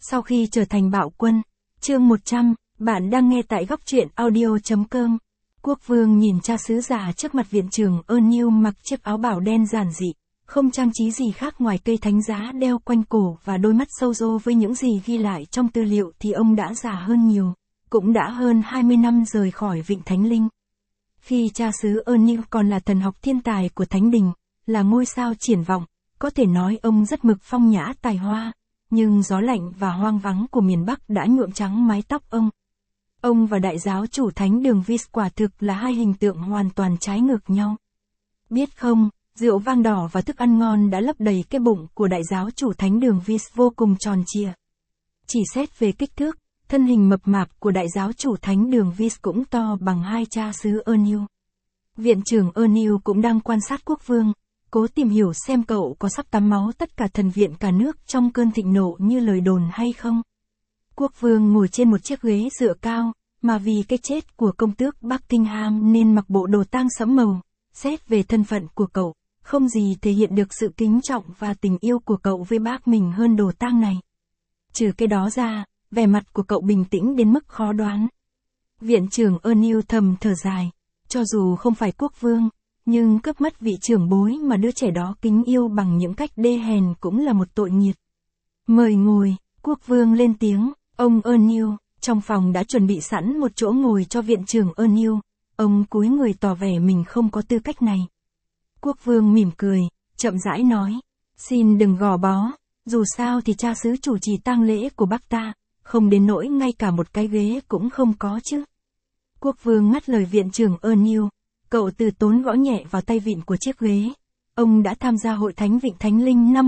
Sau khi trở thành bạo quân, chương 100, bạn đang nghe tại góc truyện audio.com. Quốc vương nhìn cha xứ già trước mặt viện trưởng O'Neill mặc chiếc áo bảo đen giản dị, không trang trí gì khác ngoài cây thánh giá đeo quanh cổ và đôi mắt sâu rô với những gì ghi lại trong tư liệu thì ông đã già hơn nhiều, cũng đã hơn 20 năm rời khỏi Vịnh Thánh Linh. Khi cha xứ O'Neill còn là thần học thiên tài của Thánh Đình, là ngôi sao triển vọng, có thể nói ông rất mực phong nhã tài hoa, nhưng gió lạnh và hoang vắng của miền Bắc đã nhuộm trắng mái tóc ông. Ông và đại giáo chủ thánh đường Vis quả thực là hai hình tượng hoàn toàn trái ngược nhau. Biết không, rượu vang đỏ và thức ăn ngon đã lấp đầy cái bụng của đại giáo chủ thánh đường Vis vô cùng tròn trịa. Chỉ xét về kích thước, thân hình mập mạp của đại giáo chủ thánh đường Vis cũng to bằng hai cha xứ O'Neill. Viện trưởng O'Neill cũng đang quan sát quốc vương, cố tìm hiểu xem cậu có sắp tắm máu tất cả thần viện cả nước trong cơn thịnh nộ như lời đồn hay không. Quốc vương ngồi trên một chiếc ghế dựa cao, mà vì cái chết của công tước Buckingham nên mặc bộ đồ tang sẫm màu. Xét về thân phận của cậu, không gì thể hiện được sự kính trọng và tình yêu của cậu với bác mình hơn đồ tang này. Trừ cái đó ra, vẻ mặt của cậu bình tĩnh đến mức khó đoán. Viện trưởng O'Neill thầm thở dài, cho dù không phải quốc vương, nhưng cướp mất vị trưởng bối mà đứa trẻ đó kính yêu bằng những cách đê hèn cũng là một tội nghiệt. Mời ngồi, quốc vương lên tiếng, ông O'Neill. Trong phòng đã chuẩn bị sẵn một chỗ ngồi cho viện trưởng O'Neill, ông cúi người tỏ vẻ mình không có tư cách này. Quốc vương mỉm cười, chậm rãi nói, xin đừng gò bó, dù sao thì cha xứ chủ trì tang lễ của bác ta, không đến nỗi ngay cả một cái ghế cũng không có chứ. Quốc vương ngắt lời viện trưởng O'Neill, cậu từ tốn gõ nhẹ vào tay vịn của chiếc ghế. Ông đã tham gia hội thánh Vịnh Thánh Linh năm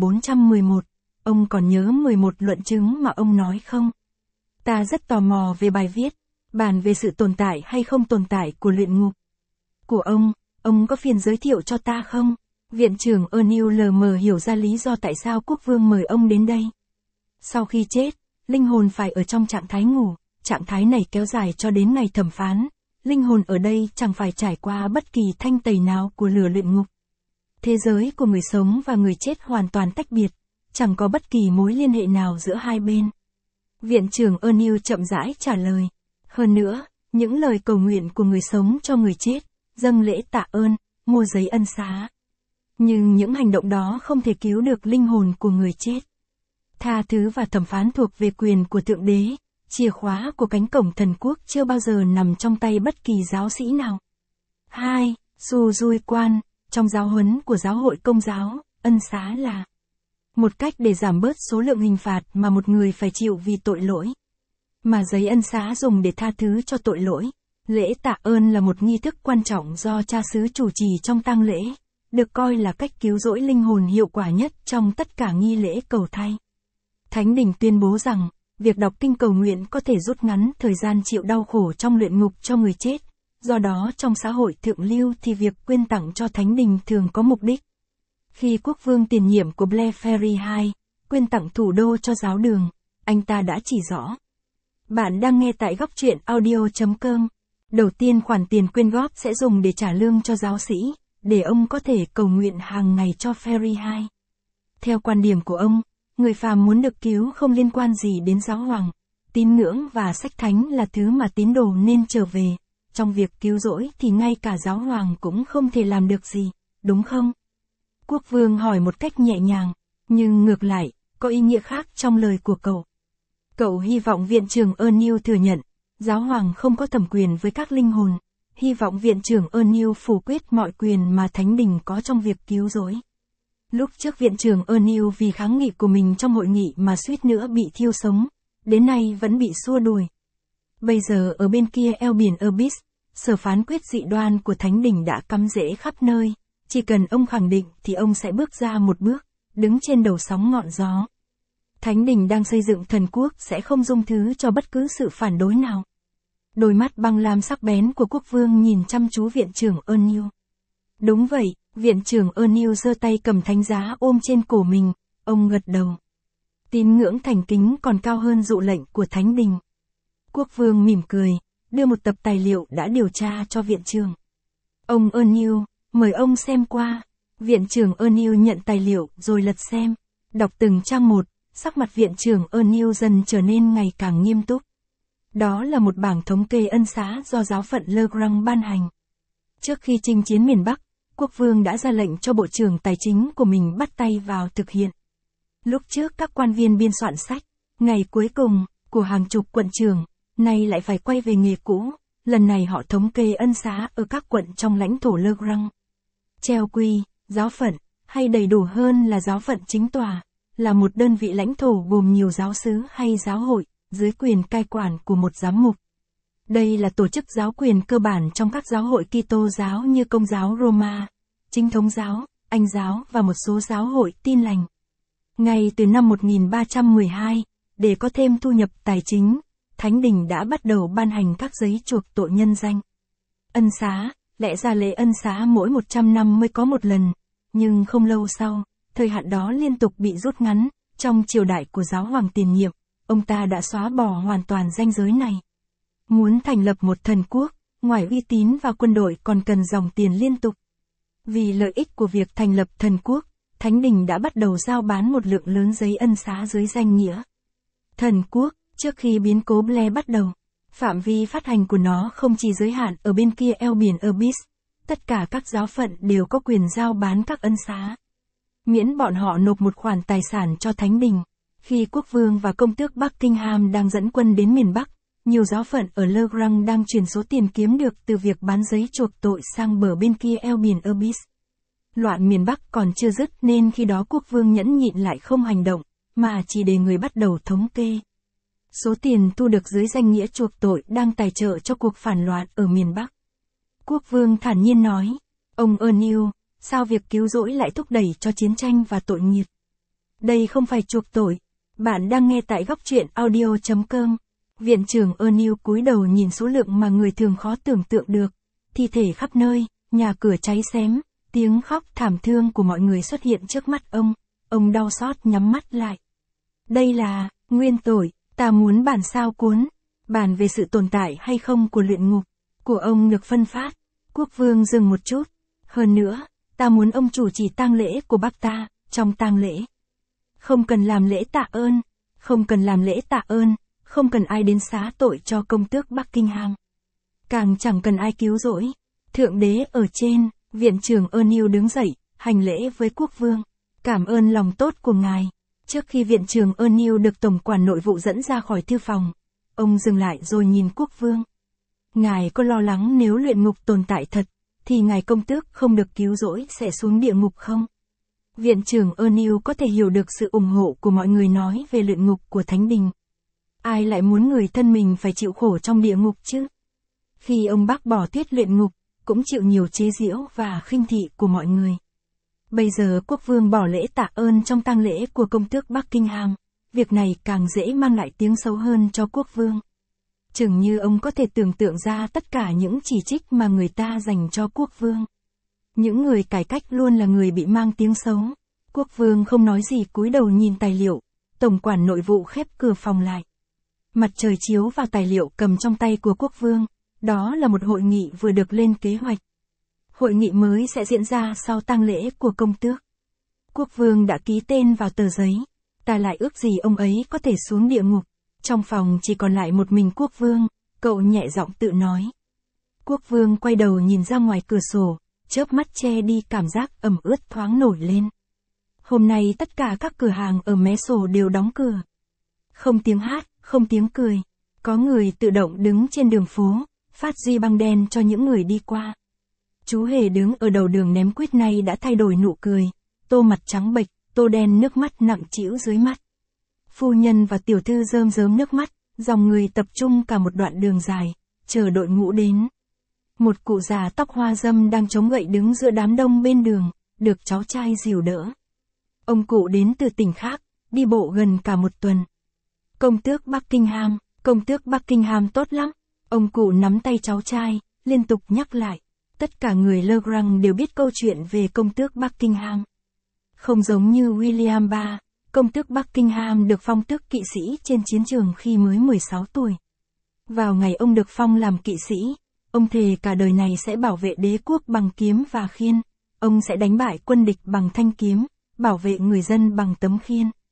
1411, ông còn nhớ 11 luận chứng mà ông nói không? Ta rất tò mò về bài viết, bàn về sự tồn tại hay không tồn tại của luyện ngục. Của ông có phiền giới thiệu cho ta không? Viện trưởng O'Neill lờ mờ hiểu ra lý do tại sao quốc vương mời ông đến đây. Sau khi chết, linh hồn phải ở trong trạng thái ngủ, trạng thái này kéo dài cho đến ngày thẩm phán. Linh hồn ở đây chẳng phải trải qua bất kỳ thanh tẩy nào của lửa luyện ngục. Thế giới của người sống và người chết hoàn toàn tách biệt, chẳng có bất kỳ mối liên hệ nào giữa hai bên. Viện trưởng O'Neill chậm rãi trả lời. Hơn nữa, những lời cầu nguyện của người sống cho người chết, dâng lễ tạ ơn, mua giấy ân xá. Nhưng những hành động đó không thể cứu được linh hồn của người chết. Tha thứ và thẩm phán thuộc về quyền của Thượng Đế, chìa khóa của cánh cổng thần quốc chưa bao giờ nằm trong tay bất kỳ giáo sĩ nào. 2. Su Dui Quan, trong giáo huấn của giáo hội Công giáo, ân xá là một cách để giảm bớt số lượng hình phạt mà một người phải chịu vì tội lỗi. Mà giấy ân xá dùng để tha thứ cho tội lỗi. Lễ tạ ơn là một nghi thức quan trọng do cha xứ chủ trì trong tang lễ, được coi là cách cứu rỗi linh hồn hiệu quả nhất trong tất cả nghi lễ cầu thay. Thánh Đình tuyên bố rằng, việc đọc kinh cầu nguyện có thể rút ngắn thời gian chịu đau khổ trong luyện ngục cho người chết, do đó trong xã hội thượng lưu thì việc quyên tặng cho Thánh Đình thường có mục đích. Khi quốc vương tiền nhiệm của Blair Ferry II, quyên tặng thủ đô cho giáo đường, anh ta đã chỉ rõ. Bạn đang nghe tại góc truyện audio.com. Đầu tiên khoản tiền quyên góp sẽ dùng để trả lương cho giáo sĩ, để ông có thể cầu nguyện hàng ngày cho Ferry II. Theo quan điểm của ông, người phàm muốn được cứu không liên quan gì đến giáo hoàng. Tín ngưỡng và sách thánh là thứ mà tín đồ nên trở về. Trong việc cứu rỗi thì ngay cả giáo hoàng cũng không thể làm được gì, đúng không? Quốc vương hỏi một cách nhẹ nhàng, nhưng ngược lại, có ý nghĩa khác trong lời của cậu. Cậu hy vọng viện trưởng O'Neill thừa nhận, giáo hoàng không có thẩm quyền với các linh hồn, hy vọng viện trưởng O'Neill phủ quyết mọi quyền mà Thánh Đình có trong việc cứu rỗi. Lúc trước viện trưởng O'Neill vì kháng nghị của mình trong hội nghị mà suýt nữa bị thiêu sống, đến nay vẫn bị xua đuổi. Bây giờ ở bên kia eo biển Abyss, sở phán quyết dị đoan của Thánh Đình đã cắm rễ khắp nơi. Chỉ cần ông khẳng định thì ông sẽ bước ra một bước, đứng trên đầu sóng ngọn gió. Thánh Đình đang xây dựng thần quốc sẽ không dung thứ cho bất cứ sự phản đối nào. Đôi mắt băng lam sắc bén của quốc vương nhìn chăm chú viện trưởng O'Neill. Đúng vậy, viện trưởng O'Neill giơ tay cầm thánh giá ôm trên cổ mình, ông gật đầu. Tín ngưỡng thành kính còn cao hơn dụ lệnh của Thánh Đình. Quốc vương mỉm cười, đưa một tập tài liệu đã điều tra cho viện trưởng. Ông O'Neill, mời ông xem qua. Viện trưởng O'Neill nhận tài liệu rồi lật xem, đọc từng trang một, sắc mặt viện trưởng O'Neill dần trở nên ngày càng nghiêm túc. Đó là một bảng thống kê ân xá do giáo phận Le Grand ban hành. Trước khi chinh chiến miền Bắc, quốc vương đã ra lệnh cho bộ trưởng tài chính của mình bắt tay vào thực hiện. Lúc trước các quan viên biên soạn sách, ngày cuối cùng, của hàng chục quận trưởng, nay lại phải quay về nghề cũ, lần này họ thống kê ân xá ở các quận trong lãnh thổ Le Grand. Treo quy, giáo phận, hay đầy đủ hơn là giáo phận chính tòa, là một đơn vị lãnh thổ gồm nhiều giáo xứ hay giáo hội, dưới quyền cai quản của một giám mục. Đây là tổ chức giáo quyền cơ bản trong các giáo hội Kitô giáo như Công giáo Roma, Chính thống giáo, Anh giáo và một số giáo hội Tin lành. Ngay từ năm 1312, để có thêm thu nhập tài chính, Thánh đình đã bắt đầu ban hành các giấy chuộc tội nhân danh. Ân xá, lẽ ra lễ ân xá mỗi 100 năm mới có một lần, nhưng không lâu sau, thời hạn đó liên tục bị rút ngắn, trong triều đại của giáo hoàng tiền nhiệm, ông ta đã xóa bỏ hoàn toàn ranh giới này. Muốn thành lập một thần quốc, ngoài uy tín và quân đội còn cần dòng tiền liên tục. Vì lợi ích của việc thành lập thần quốc, Thánh đình đã bắt đầu giao bán một lượng lớn giấy ân xá dưới danh nghĩa thần quốc. Trước khi biến cố Blair bắt đầu, phạm vi phát hành của nó không chỉ giới hạn ở bên kia eo biển Abyss, tất cả các giáo phận đều có quyền giao bán các ân xá. Miễn bọn họ nộp một khoản tài sản cho Thánh đình. Khi quốc vương và công tước Buckingham đang dẫn quân đến miền Bắc, nhiều giáo phận ở Le Grand đang chuyển số tiền kiếm được từ việc bán giấy chuộc tội sang bờ bên kia eo biển Abyss. Loạn miền Bắc còn chưa dứt nên khi đó quốc vương nhẫn nhịn lại không hành động, mà chỉ để người bắt đầu thống kê. Số tiền thu được dưới danh nghĩa chuộc tội đang tài trợ cho cuộc phản loạn ở miền Bắc. Quốc vương thản nhiên nói, ông O'Neill, sao việc cứu rỗi lại thúc đẩy cho chiến tranh và tội nghiệp? Đây không phải chuộc tội. Bạn đang nghe tại góc truyện audio.com. Viện trưởng O'Neill cúi đầu nhìn số lượng mà người thường khó tưởng tượng được. Thi thể khắp nơi, nhà cửa cháy xém, tiếng khóc thảm thương của mọi người xuất hiện trước mắt ông. Ông đau xót nhắm mắt lại. Đây là nguyên tội. Ta muốn bàn sao cuốn, bàn về sự tồn tại hay không của luyện ngục, của ông được phân phát. Quốc vương dừng một chút. Hơn nữa, ta muốn ông chủ trì tang lễ của bác ta, trong tang lễ. Không cần làm lễ tạ ơn, không cần làm lễ tạ ơn, không cần ai đến xá tội cho công tước Buckingham. Càng chẳng cần ai cứu rỗi. Thượng đế ở trên, viện trưởng O'Neill đứng dậy, hành lễ với quốc vương. Cảm ơn lòng tốt của ngài. Trước khi viện trưởng O'Neill được tổng quản nội vụ dẫn ra khỏi thư phòng, ông dừng lại rồi nhìn quốc vương. Ngài có lo lắng nếu luyện ngục tồn tại thật, thì ngài công tước không được cứu rỗi sẽ xuống địa ngục không? Viện trưởng O'Neill có thể hiểu được sự ủng hộ của mọi người nói về luyện ngục của Thánh đình. Ai lại muốn người thân mình phải chịu khổ trong địa ngục chứ? Khi ông bác bỏ thuyết luyện ngục, cũng chịu nhiều chế giễu và khinh thị của mọi người. Bây giờ quốc vương bỏ lễ tạ ơn trong tang lễ của công tước Buckingham, việc này càng dễ mang lại tiếng xấu hơn cho quốc vương. Chừng như ông có thể tưởng tượng ra tất cả những chỉ trích mà người ta dành cho quốc vương. Những người cải cách luôn là người bị mang tiếng xấu. Quốc vương không nói gì cúi đầu nhìn tài liệu, tổng quản nội vụ khép cửa phòng lại. Mặt trời chiếu vào tài liệu cầm trong tay của quốc vương, đó là một hội nghị vừa được lên kế hoạch. Hội nghị mới sẽ diễn ra sau tang lễ của công tước. Quốc vương đã ký tên vào tờ giấy. Ta lại ước gì ông ấy có thể xuống địa ngục. Trong phòng chỉ còn lại một mình quốc vương, cậu nhẹ giọng tự nói. Quốc vương quay đầu nhìn ra ngoài cửa sổ, chớp mắt che đi cảm giác ẩm ướt thoáng nổi lên. Hôm nay tất cả các cửa hàng ở mé sổ đều đóng cửa. Không tiếng hát, không tiếng cười. Có người tự động đứng trên đường phố, phát duy băng đen cho những người đi qua. Chú hề đứng ở đầu đường ném quýt này đã thay đổi nụ cười, tô mặt trắng bệch, tô đen nước mắt nặng trĩu dưới mắt. Phu nhân và tiểu thư rơm rớm nước mắt, dòng người tập trung cả một đoạn đường dài, chờ đội ngũ đến. Một cụ già tóc hoa râm đang chống gậy đứng giữa đám đông bên đường, được cháu trai dìu đỡ. Ông cụ đến từ tỉnh khác, đi bộ gần cả một tuần. Công tước Buckingham tốt lắm. Ông cụ nắm tay cháu trai, liên tục nhắc lại. Tất cả người Le Grand đều biết câu chuyện về công tước Buckingham. Không giống như William III, công tước Buckingham được phong tước kỵ sĩ trên chiến trường khi mới 16 tuổi. Vào ngày ông được phong làm kỵ sĩ, ông thề cả đời này sẽ bảo vệ đế quốc bằng kiếm và khiên. Ông sẽ đánh bại quân địch bằng thanh kiếm, bảo vệ người dân bằng tấm khiên.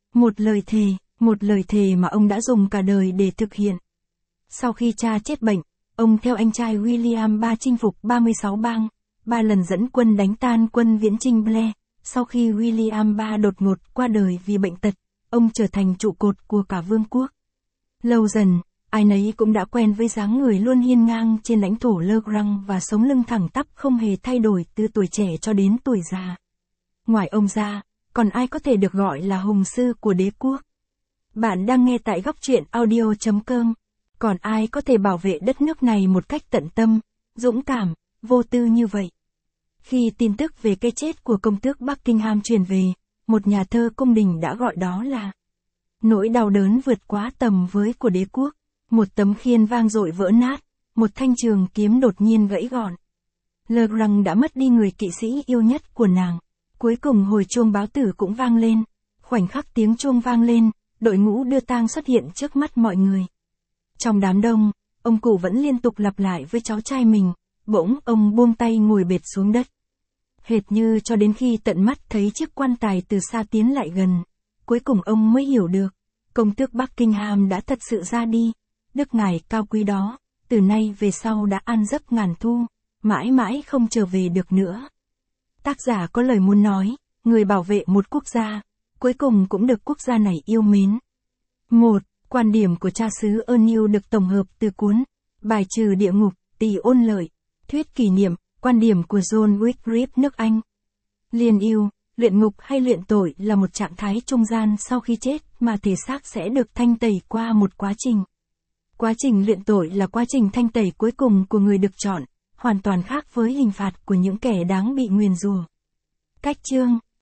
Một lời thề mà ông đã dùng cả đời để thực hiện. Sau khi cha chết bệnh, ông theo anh trai William III chinh phục 36 bang, 3 lần dẫn quân đánh tan quân viễn chinh Blair. Sau khi William III đột ngột qua đời vì bệnh tật, ông trở thành trụ cột của cả vương quốc. Lâu dần, ai nấy cũng đã quen với dáng người luôn hiên ngang trên lãnh thổ Le Grand và sống lưng thẳng tắp không hề thay đổi từ tuổi trẻ cho đến tuổi già. Ngoài ông ra, còn ai có thể được gọi là hùng sư của đế quốc? Bạn đang nghe tại góc truyện audio.com. Còn ai có thể bảo vệ đất nước này một cách tận tâm, dũng cảm, vô tư như vậy? Khi tin tức về cái chết của công tước Buckingham truyền về, một nhà thơ cung đình đã gọi đó là nỗi đau đớn vượt quá tầm với của đế quốc. Một tấm khiên vang dội vỡ nát, một thanh trường kiếm đột nhiên gãy gọn. Le Grand đã mất đi người kỵ sĩ yêu nhất của nàng. Cuối cùng hồi chuông báo tử cũng vang lên. Khoảnh khắc tiếng chuông vang lên, đội ngũ đưa tang xuất hiện trước mắt mọi người. Trong đám đông, ông cụ vẫn liên tục lặp lại với cháu trai mình, bỗng ông buông tay ngồi bệt xuống đất. Hệt như cho đến khi tận mắt thấy chiếc quan tài từ xa tiến lại gần, cuối cùng ông mới hiểu được, công tước Buckingham đã thật sự ra đi. Đức ngài cao quý đó, từ nay về sau đã an giấc ngàn thu, mãi mãi không trở về được nữa. Tác giả có lời muốn nói, người bảo vệ một quốc gia, cuối cùng cũng được quốc gia này yêu mến. 1. Quan điểm của cha xứ Ernest được tổng hợp từ cuốn Bài trừ địa ngục, Tỳ ôn lợi, thuyết kỷ niệm, quan điểm của John Wycliffe nước Anh. Liên yêu, luyện ngục hay luyện tội là một trạng thái trung gian sau khi chết mà thể xác sẽ được thanh tẩy qua một quá trình. Quá trình luyện tội là quá trình thanh tẩy cuối cùng của người được chọn, hoàn toàn khác với hình phạt của những kẻ đáng bị nguyền rủa. Cách chương